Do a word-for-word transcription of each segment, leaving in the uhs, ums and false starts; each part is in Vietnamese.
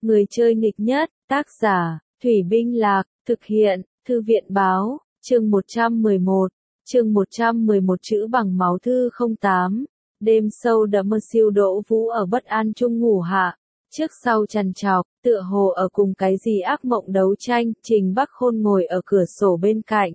Người chơi nghịch nhất, tác giả, Thủy Binh Lạc, thực hiện, Thư viện Báo, chương một trăm mười một, chương một trăm mười một chữ bằng máu thư không tám. Đêm sâu đậm mơ siêu Đỗ Vũ ở bất an chung ngủ hạ, trước sau trằn trọc, tựa hồ ở cùng cái gì ác mộng đấu tranh. Trình Bắc Khôn ngồi ở cửa sổ bên cạnh.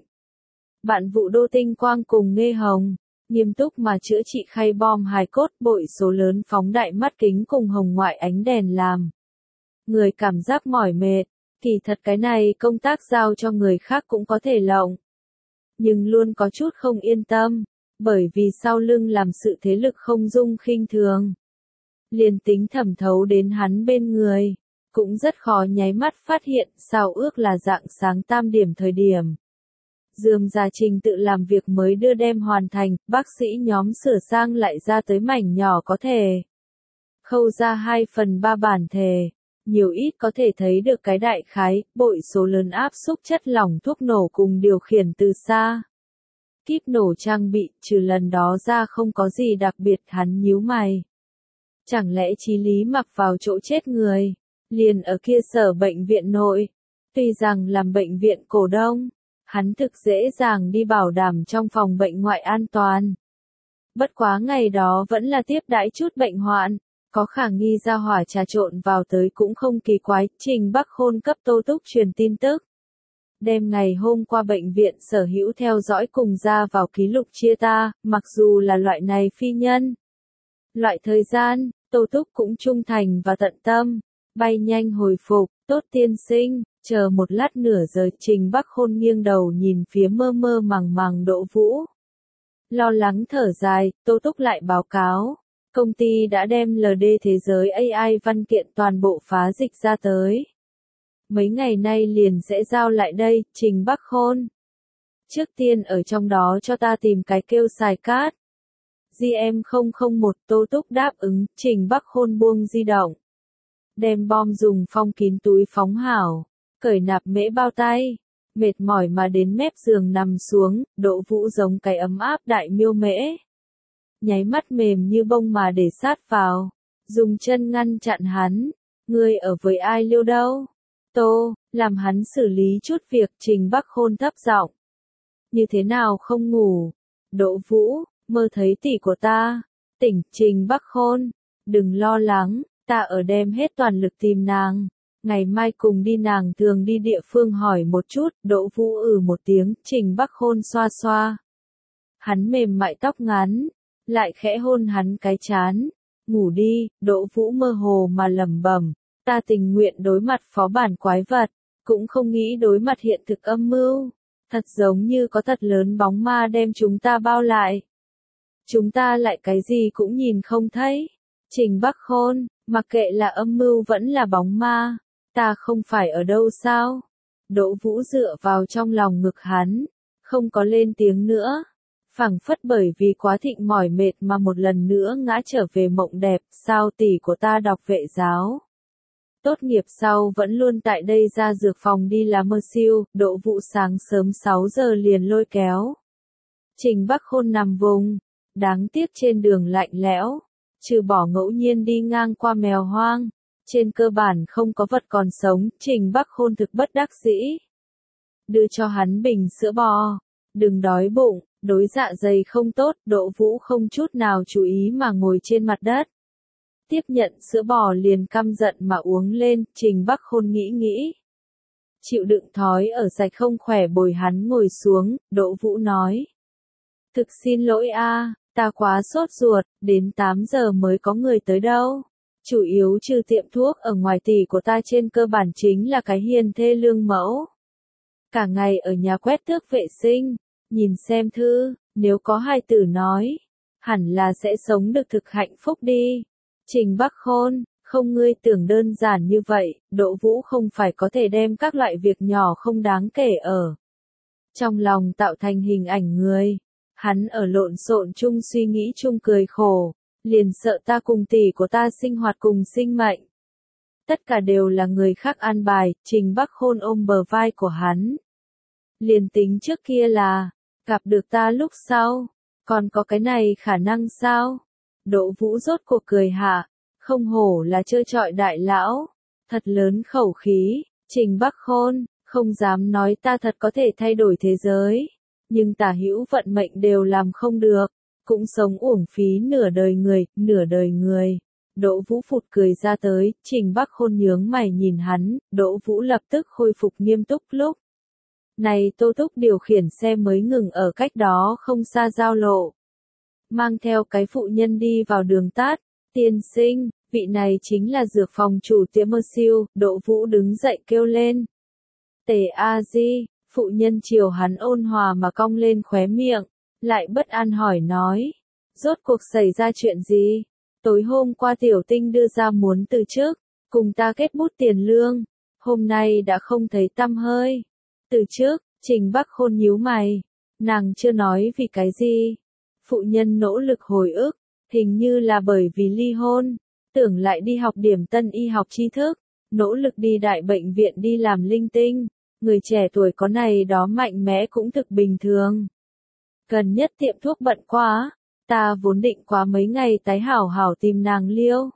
Bạn vụ Đô Tinh Quang cùng Nghê Hồng, nghiêm túc mà chữa trị khay bom hài cốt, bội số lớn phóng đại mắt kính cùng hồng ngoại ánh đèn làm người cảm giác mỏi mệt. Kỳ thật cái này công tác giao cho người khác cũng có thể lộng, nhưng luôn có chút không yên tâm, bởi vì sau lưng làm sự thế lực không dung khinh thường. Liền tính thẩm thấu đến hắn bên người, cũng rất khó nháy mắt phát hiện. Sao ước là rạng sáng tam điểm thời điểm, Dườm ra trình tự làm việc mới đưa đem hoàn thành, bác sĩ nhóm sửa sang lại ra tới mảnh nhỏ có thể khâu ra hai phần ba bản thể, nhiều ít có thể thấy được cái đại khái. Bội số lớn áp xúc chất lỏng thuốc nổ cùng điều khiển từ xa kíp nổ trang bị, trừ lần đó ra không có gì đặc biệt. Hắn nhíu mày, chẳng lẽ Chí Lý mặc vào chỗ chết người, liền ở kia sở bệnh viện nội. Tuy rằng làm bệnh viện cổ đông, hắn thực dễ dàng đi bảo đảm trong phòng bệnh ngoại an toàn. Bất quá ngày đó vẫn là tiếp đãi chút bệnh hoạn, có khả nghi ra hỏa trà trộn vào tới cũng không kỳ quái. Trình Bắc Khôn cấp Tô Túc truyền tin tức, đêm ngày hôm qua bệnh viện sở hữu theo dõi cùng ra vào ký lục chia ta, mặc dù là loại này phi nhân loại thời gian, Tô Túc cũng trung thành và tận tâm, bay nhanh hồi phục. Tốt tiên sinh, chờ một lát nửa giờ. Trình Bắc Khôn nghiêng đầu nhìn phía mơ mơ màng màng Đỗ Vũ, lo lắng thở dài. Tô Túc lại báo cáo, công ty đã đem lờ đê thế giới a i văn kiện toàn bộ phá dịch ra tới, mấy ngày nay liền sẽ giao lại đây. Trình Bắc Khôn, trước tiên ở trong đó cho ta tìm cái kêu xài cát giê em không không một. Tô Túc đáp ứng. Trình Bắc Khôn buông di động, đem bom dùng phong kín túi phóng hảo, cởi nạp mễ bao tay, mệt mỏi mà đến mép giường nằm xuống. Đỗ Vũ giống cái ấm áp đại miêu mễ, nháy mắt mềm như bông mà để sát vào, dùng chân ngăn chặn hắn. Ngươi ở với ai liêu đâu? Tô, làm hắn xử lý chút việc. Trình Bắc Khôn thấp giọng, như thế nào không ngủ? Đỗ Vũ, mơ thấy tỷ của ta tỉnh. Trình Bắc Khôn, đừng lo lắng, ta ở đem hết toàn lực tìm nàng, ngày mai cùng đi nàng thường đi địa phương hỏi một chút. Đỗ Vũ ừ một tiếng. Trình Bắc Khôn xoa xoa hắn mềm mại tóc ngắn, lại khẽ hôn hắn cái trán. Ngủ đi. Đỗ Vũ mơ hồ mà lẩm bẩm, ta tình nguyện đối mặt phó bản quái vật, cũng không nghĩ đối mặt hiện thực âm mưu. Thật giống như có thật lớn bóng ma đem chúng ta bao lại, chúng ta lại cái gì cũng nhìn không thấy. Trình Bắc Khôn, mặc kệ là âm mưu vẫn là bóng ma, ta không phải ở đâu sao? Đỗ Vũ dựa vào trong lòng ngực hắn, không có lên tiếng nữa, phảng phất bởi vì quá thịnh mỏi mệt mà một lần nữa ngã trở về mộng đẹp. Sao tỷ của ta đọc vệ giáo, tốt nghiệp sau vẫn luôn tại đây ra dược phòng đi làm mơ siêu. Đỗ Vũ sáng sớm sáu giờ liền lôi kéo Trình Bắc Khôn nằm vùng, đáng tiếc trên đường lạnh lẽo, trừ bỏ ngẫu nhiên đi ngang qua mèo hoang, trên cơ bản không có vật còn sống. Trình Bắc Khôn thực bất đắc dĩ, đưa cho hắn bình sữa bò, đừng đói bụng, đối dạ dày không tốt. Đỗ Vũ không chút nào chú ý mà ngồi trên mặt đất, tiếp nhận sữa bò liền căm giận mà uống lên. Trình Bắc Khôn nghĩ nghĩ, chịu đựng thói ở sạch không khỏe bồi hắn ngồi xuống. Đỗ Vũ nói, thực xin lỗi a, ta quá sốt ruột, đến tám giờ mới có người tới đâu. Chủ yếu trừ tiệm thuốc ở ngoài tỷ của ta trên cơ bản chính là cái hiền thê lương mẫu, cả ngày ở nhà quét tước vệ sinh, nhìn xem thư, nếu có hài tử nói, hẳn là sẽ sống được thực hạnh phúc đi. Trình Bắc Khôn, không ngươi tưởng đơn giản như vậy. Đỗ Vũ không phải có thể đem các loại việc nhỏ không đáng kể ở trong lòng tạo thành hình ảnh người. Hắn ở lộn xộn chung suy nghĩ chung cười khổ, liền sợ ta cùng tỷ của ta sinh hoạt cùng sinh mệnh, tất cả đều là người khác an bài. Trình Bắc Khôn ôm bờ vai của hắn, liền tính trước kia là gặp được ta lúc sau, còn có cái này khả năng sao? Đỗ Vũ rốt cuộc cười hạ, không hổ là chơi trọi đại lão, Thật lớn khẩu khí, Trình Bắc Khôn, không dám nói ta thật có thể thay đổi thế giới. Nhưng tả hữu vận mệnh đều làm không được, cũng sống uổng phí nửa đời người, nửa đời người. Đỗ Vũ phụt cười ra tới, Trình Bắc Khôn nhướng mày nhìn hắn, Đỗ Vũ lập tức khôi phục nghiêm túc lúc. Này Tô Túc điều khiển xe mới ngừng ở cách đó không xa giao lộ. Mang theo cái phụ nhân đi vào đường tát, tiên sinh, vị này chính là dược phòng chủ tiệm mơ siêu, Đỗ Vũ đứng dậy kêu lên. Tề A Di, phụ nhân chiều hắn ôn hòa mà cong lên khóe miệng, lại bất an hỏi nói. Rốt cuộc xảy ra chuyện gì? Tối hôm qua tiểu tinh đưa ra muốn từ chức, cùng ta kết bút tiền lương, hôm nay đã không thấy tăm hơi. Từ chức, Trình Bắc Khôn nhíu mày, nàng chưa nói vì cái gì. Phụ nhân nỗ lực hồi ức, hình như là bởi vì ly hôn, tưởng lại đi học điểm tân y học tri thức, nỗ lực đi đại bệnh viện đi làm linh tinh. Người trẻ tuổi có này đó mạnh mẽ cũng thực bình thường. Gần nhất tiệm thuốc bận quá, ta vốn định quá mấy ngày tái hảo hảo tìm nàng liêu.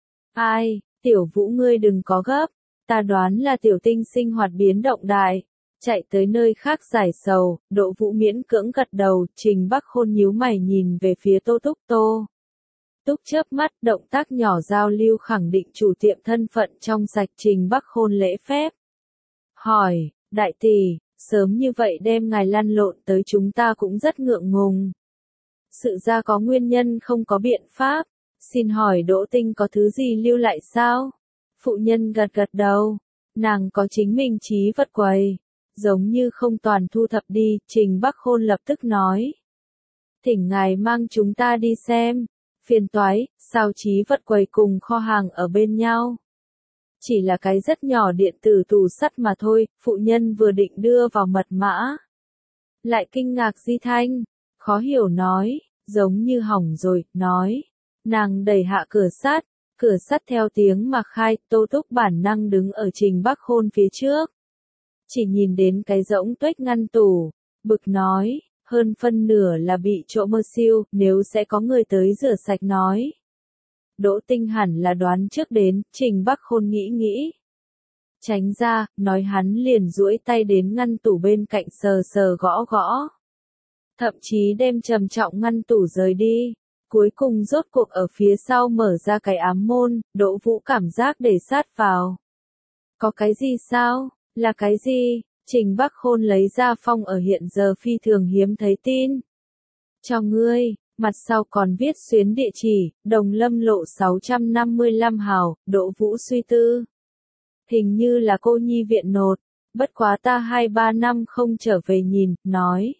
Ai, tiểu Vũ ngươi đừng có gấp, ta đoán là tiểu tinh sinh hoạt biến động đại, chạy tới nơi khác giải sầu. Đỗ Vũ miễn cưỡng gật đầu, Trình Bắc Khôn nhíu mày nhìn về phía Tô Túc. Tô Túc chớp mắt, động tác nhỏ giao lưu khẳng định chủ tiệm thân phận trong sạch. Trình Bắc Khôn lễ phép hỏi, đại tỷ, sớm như vậy đem ngài lăn lộn tới chúng ta cũng rất ngượng ngùng. Sự ra có nguyên nhân không có biện pháp, xin hỏi Đỗ Tinh có thứ gì lưu lại sao? Phụ nhân gật gật đầu, nàng có chính mình trí vật quầy, giống như không toàn thu thập đi. Trình Bắc Khôn lập tức nói. Thỉnh ngài mang chúng ta đi xem, phiền toái, sao trí vật quầy cùng kho hàng ở bên nhau? Chỉ là cái rất nhỏ điện tử tủ sắt mà thôi. Phụ nhân vừa định đưa vào mật mã, lại kinh ngạc di thanh, khó hiểu nói, giống như hỏng rồi, nói. Nàng đẩy hạ cửa sắt, cửa sắt theo tiếng mà khai. Tô Túc bản năng đứng ở Trình Bắc Khôn phía trước, chỉ nhìn đến cái rỗng tuếch ngăn tủ, bực nói, hơn phân nửa là bị trộm mơ siêu, nếu sẽ có người tới rửa sạch nói. Đỗ Tinh hẳn là đoán trước đến, Trình Bắc Khôn nghĩ nghĩ. Tránh ra, nói hắn liền duỗi tay đến ngăn tủ bên cạnh sờ sờ gõ gõ. Thậm chí đem trầm trọng ngăn tủ rời đi. Cuối cùng rốt cuộc ở phía sau mở ra cái ám môn, Đỗ Vũ cảm giác để sát vào. Có cái gì sao? Là cái gì? Trình Bắc Khôn lấy ra phong ở hiện giờ phi thường hiếm thấy tin. Cho ngươi. Mặt sau còn viết xuyến địa chỉ, Đồng Lâm lộ sáu trăm năm mươi lăm hào. Đỗ Vũ suy tư. Hình như là cô nhi viện nộp, bất quá ta hai ba năm không trở về nhìn, nói.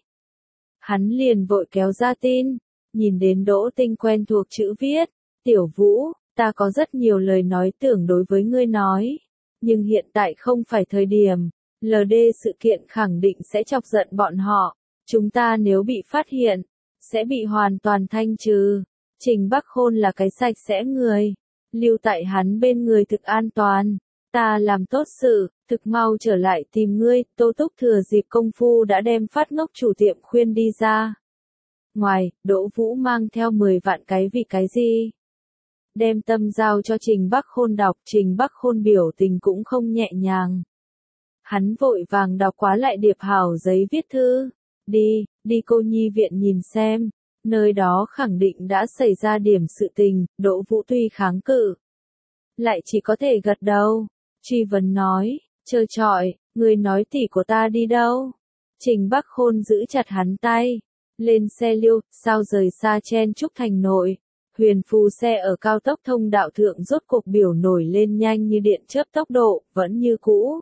Hắn liền vội kéo ra tin, nhìn đến Đỗ Tinh quen thuộc chữ viết. Tiểu Vũ, ta có rất nhiều lời nói tưởng đối với ngươi nói, nhưng hiện tại không phải thời điểm. lờ đê sự kiện khẳng định sẽ chọc giận bọn họ, chúng ta nếu bị phát hiện, sẽ bị hoàn toàn thanh trừ. Trình Bắc Khôn là cái sạch sẽ người, lưu tại hắn bên người thực an toàn. Ta làm tốt sự, thực mau trở lại tìm ngươi. Tô Túc thừa dịp công phu đã đem phát ngốc chủ tiệm khuyên đi ra. Ngoài, Đỗ Vũ mang theo mười vạn cái vì cái gì? Đem tâm giao cho Trình Bắc Khôn đọc. Trình Bắc Khôn biểu tình cũng không nhẹ nhàng. Hắn vội vàng đọc quá lại điệp hảo giấy viết thư. Đi, đi cô nhi viện nhìn xem, nơi đó khẳng định đã xảy ra điểm sự tình. Đỗ Vũ tuy kháng cự, lại chỉ có thể gật đầu. Truy vấn nói, trơ trọi, người nói tỷ của ta đi đâu? Trình Bắc Khôn giữ chặt hắn tay, lên xe liêu, sao rời xa chen chúc thành nội. Huyền phù xe ở cao tốc thông đạo thượng rốt cuộc biểu nổi lên nhanh như điện chớp tốc độ, vẫn như cũ.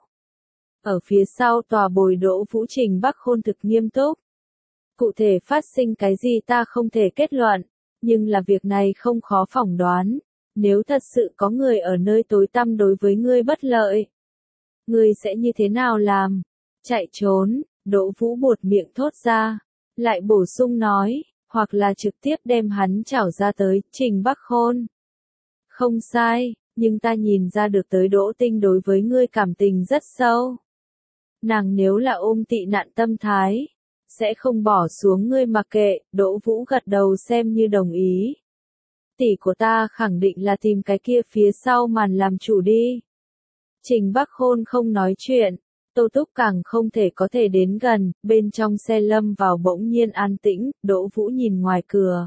Ở phía sau tòa bồi Đỗ Vũ. Trình Bắc Khôn thực nghiêm túc. Cụ thể phát sinh cái gì ta không thể kết luận, nhưng là việc này không khó phỏng đoán. Nếu thật sự có người ở nơi tối tăm đối với ngươi bất lợi, ngươi sẽ như thế nào làm? Chạy trốn? Đỗ Vũ buột miệng thốt ra, lại bổ sung nói, hoặc là trực tiếp đem hắn chảo ra tới. Trình Bắc Khôn, không sai, nhưng ta nhìn ra được tới Đỗ Tinh đối với ngươi cảm tình rất sâu. Nàng nếu là ôm tị nạn tâm thái, sẽ không bỏ xuống ngươi mặc kệ. Đỗ Vũ gật đầu xem như đồng ý. Tỷ của ta khẳng định là tìm cái kia phía sau màn làm chủ đi. Trình Bắc Khôn không nói chuyện, Tô Túc càng không thể có thể đến gần, bên trong xe lâm vào bỗng nhiên an tĩnh, Đỗ Vũ nhìn ngoài cửa.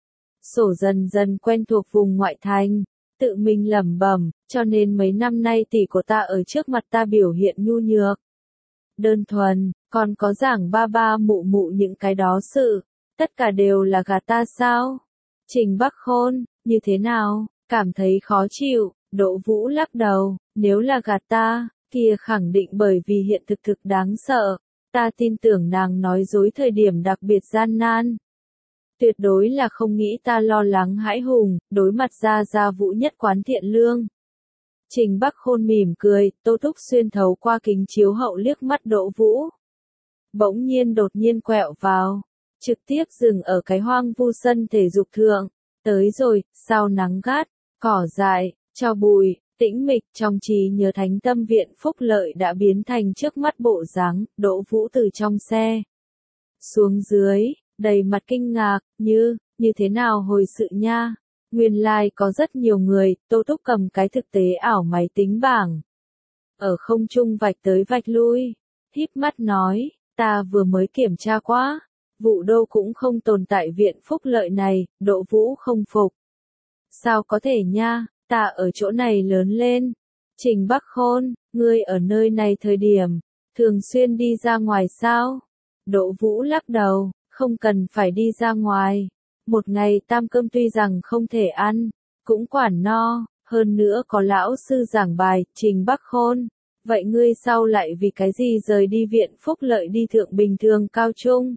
Sổ dần dần quen thuộc vùng ngoại thành, tự mình lẩm bẩm, cho nên mấy năm nay tỷ của ta ở trước mặt ta biểu hiện nhu nhược. Đơn thuần, còn có giảng ba ba mụ mụ những cái đó sự, tất cả đều là gạt ta sao? Trình Bắc Khôn, như thế nào, cảm thấy khó chịu, Đỗ Vũ lắc đầu, nếu là gạt ta, kia khẳng định bởi vì hiện thực thực đáng sợ, ta tin tưởng nàng nói dối thời điểm đặc biệt gian nan. Tuyệt đối là không nghĩ ta lo lắng hãi hùng, đối mặt ra ra Vũ nhất quán thiện lương. Trình Bắc Khôn mỉm cười, Tô Túc xuyên thấu qua kính chiếu hậu liếc mắt Đỗ Vũ. Bỗng nhiên đột nhiên quẹo vào, trực tiếp dừng ở cái hoang vu sân thể dục thượng. Tới rồi, sao nắng gắt, cỏ dại, cho bụi, tĩnh mịch trong trí nhớ thánh tâm viện phúc lợi đã biến thành trước mắt bộ dáng. Đỗ Vũ từ trong xe xuống dưới, đầy mặt kinh ngạc, như, như thế nào hồi sự nha. Nguyên lai like có rất nhiều người, Tô Túc cầm cái thực tế ảo máy tính bảng. Ở không trung vạch tới vạch lui, híp mắt nói, ta vừa mới kiểm tra quá, Vũ Đô cũng không tồn tại viện phúc lợi này. Đỗ Vũ không phục. Sao có thể nha, ta ở chỗ này lớn lên. Trình Bắc Khôn, ngươi ở nơi này thời điểm, thường xuyên đi ra ngoài sao? Đỗ Vũ lắc đầu, không cần phải đi ra ngoài. Một ngày tam cơm tuy rằng không thể ăn, cũng quản no, hơn nữa có lão sư giảng bài. Trình Bắc Khôn, vậy ngươi sao lại vì cái gì rời đi viện phúc lợi đi thượng bình thường cao trung?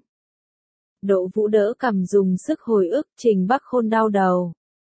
Đỗ Vũ đỡ cằm dùng sức hồi ức. Trình Bắc Khôn đau đầu.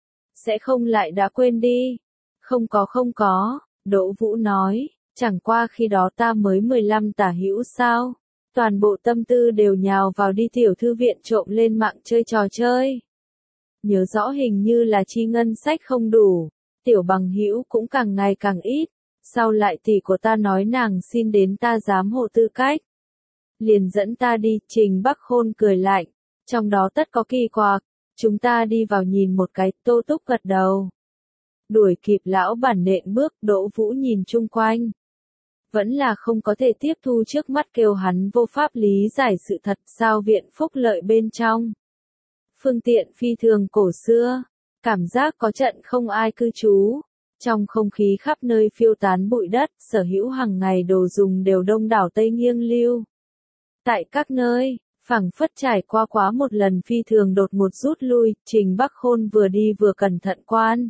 Sẽ không lại đã quên đi. Không có không có, Đỗ Vũ nói, chẳng qua khi đó ta mới mười lăm tả hữu sao. Toàn bộ tâm tư đều nhào vào đi tiểu thư viện trộm lên mạng chơi trò chơi. Nhớ rõ hình như là chi ngân sách không đủ, tiểu bằng hữu cũng càng ngày càng ít. Sau lại tỷ của ta nói nàng xin đến ta giám hộ tư cách. Liền dẫn ta đi. Trình Bắc Khôn cười lạnh, trong đó tất có kỳ quặc, chúng ta đi vào nhìn một cái. Tô Túc gật đầu. Đuổi kịp lão bản nện bước. Đỗ Vũ nhìn chung quanh, vẫn là không có thể tiếp thu trước mắt, kêu hắn vô pháp lý giải sự thật. Sao viện phúc lợi bên trong phương tiện phi thường cổ xưa, cảm giác có trận không ai cư trú. Trong không khí khắp nơi phiêu tán bụi đất, sở hữu hàng ngày đồ dùng đều đông đảo tây nghiêng lưu. Tại các nơi, phảng phất trải qua quá một lần phi thường đột ngột rút lui. Trình Bắc Khôn vừa đi vừa cẩn thận quan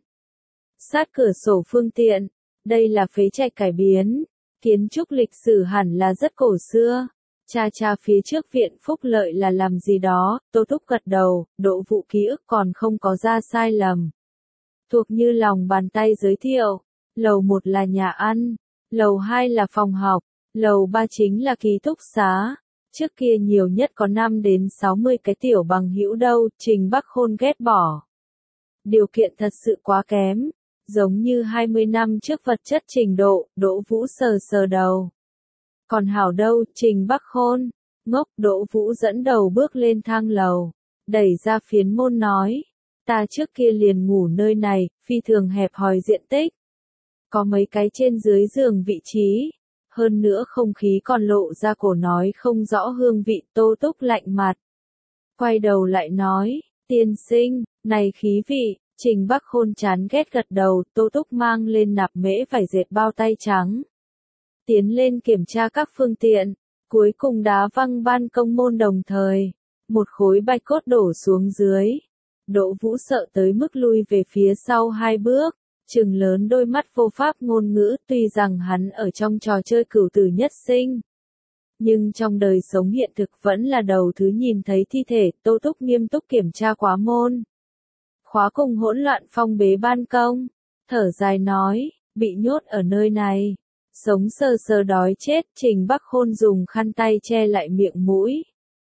sát cửa sổ phương tiện. Đây là phế trạch cải biến, kiến trúc lịch sử hẳn là rất cổ xưa. Cha cha phía trước viện phúc lợi là làm gì đó. Tô Túc gật đầu, Đỗ Vũ ký ức còn không có ra sai lầm, thuộc như lòng bàn tay giới thiệu. Lầu một là nhà ăn, lầu hai là phòng học, lầu ba chính là ký túc xá. Trước kia nhiều nhất có năm đến sáu mươi cái tiểu bằng hữu đâu. Trình Bắc Khôn ghét bỏ. Điều kiện thật sự quá kém, giống như hai mươi năm trước vật chất trình độ. Đỗ Vũ sờ sờ đầu. Còn hảo đâu. Trình Bắc Khôn, ngốc. Đỗ Vũ dẫn đầu bước lên thang lầu, đẩy ra phiến môn nói, ta trước kia liền ngủ nơi này, phi thường hẹp hòi diện tích. Có mấy cái trên dưới giường vị trí. Hơn nữa không khí còn lộ ra cổ nói không rõ hương vị. Tô Túc lạnh mặt, quay đầu lại nói, tiên sinh, này khí vị. Trình Bắc Khôn chán ghét gật đầu. Tô Túc mang lên nạp mễ vải dệt bao tay trắng, tiến lên kiểm tra các phương tiện, cuối cùng đá văng ban công môn, đồng thời một khối bạch cốt đổ xuống dưới. Đỗ Vũ sợ tới mức lui về phía sau hai bước, trừng lớn đôi mắt vô pháp ngôn ngữ. Tuy rằng hắn ở trong trò chơi cửu tử nhất sinh, nhưng trong đời sống hiện thực vẫn là đầu thứ nhìn thấy thi thể. Tô Túc nghiêm túc kiểm tra quá môn khóa cùng hỗn loạn phong bế ban công, thở dài nói, bị nhốt ở nơi này, sống sờ sờ đói chết. Trình Bắc Khôn dùng khăn tay che lại miệng mũi,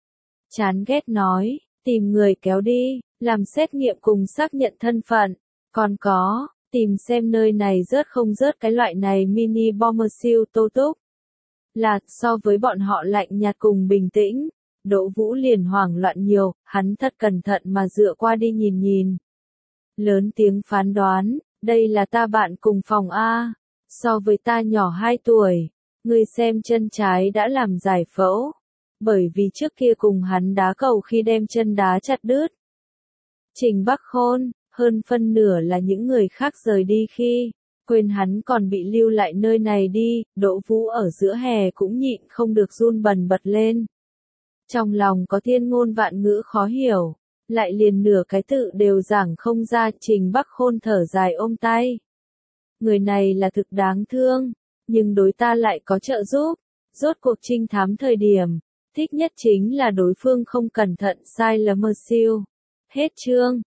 chán ghét nói, tìm người kéo đi, làm xét nghiệm cùng xác nhận thân phận, còn có, tìm xem nơi này rớt không rớt cái loại này mini bomber siêu. Tô Túc là, so với bọn họ lạnh nhạt cùng bình tĩnh, Đỗ Vũ liền hoảng loạn nhiều. Hắn thật cẩn thận mà dựa qua đi nhìn nhìn, lớn tiếng phán đoán, đây là ta bạn cùng phòng A. So với ta nhỏ hai tuổi, ngươi xem chân trái đã làm giải phẫu, bởi vì trước kia cùng hắn đá cầu khi đem chân đá chặt đứt. Trình Bắc Khôn, hơn phân nửa là những người khác rời đi khi, quên hắn còn bị lưu lại nơi này đi, Đỗ Vũ ở giữa hè cũng nhịn không được run bần bật lên. Trong lòng có thiên ngôn vạn ngữ khó hiểu, lại liền nửa cái tự đều giảng không ra. Trình Bắc Khôn thở dài ôm tay. Người này là thực đáng thương, nhưng đối ta lại có trợ giúp. Rốt cuộc trinh thám thời điểm, thích nhất chính là đối phương không cẩn thận sai lầm mơ siêu. Hết chương.